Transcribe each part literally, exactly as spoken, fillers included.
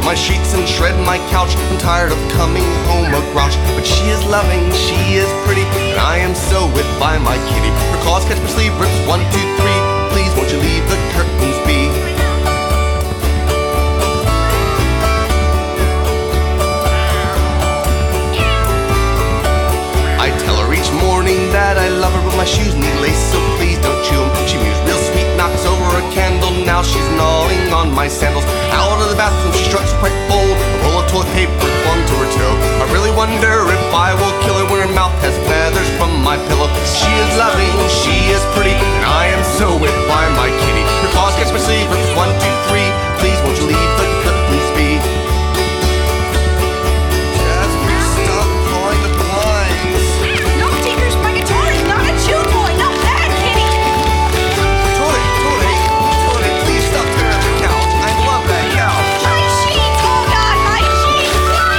my sheets and shred my couch. I'm tired of coming home a grouch, but she is loving, she is pretty, and I am so wit by my kitty. Her claws catch my sleeve, rips one, two, three. Please won't you leave the curtains be? I tell her each morning that I love her, but my shoes need lace, so please don't chew 'em. She mews real sweet, knocks over a candle. Now she's gnawing on my sandals. Out of the bathroom she struts quite bold, a roll of toilet paper clung to her toe. I really wonder if I will kill her when her mouth has feathers from my pillow. She is loving, she is pretty, and I am so wit by my kitty. Her claws catch my sleeve, rips one, two, three. Please won't you leave the curtains be? Jasmine, stop clawing the blinds. No, Tinker's Purgatory is not a chew toy, not that, kitty! Toy, toy, toy, please stop tearing up the couch. I love that couch. My sheets! Oh God, my sheets!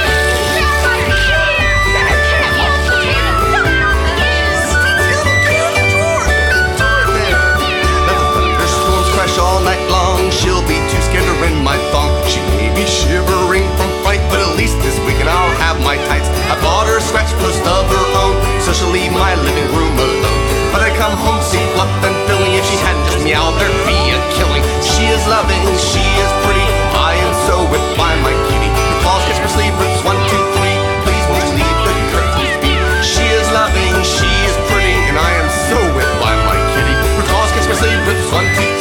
All night long, she'll be too scared to rend my thong. She may be shivering from fright, but at least this weekend I'll have my tights. I bought her a scratch post of her own, so she'll leave my living room alone. But I come home sick, fluffed and filling. If she hadn't just meowed, there'd be a killing. She is loving, she is pretty, I am so whipped by my kitty. Her claws catch my sleeve, rips one, two, three. Please won't you leave the curtains be? She is loving, she is pretty, and I am so whipped by my kitty. Her claws catch my sleeve, rips one, two,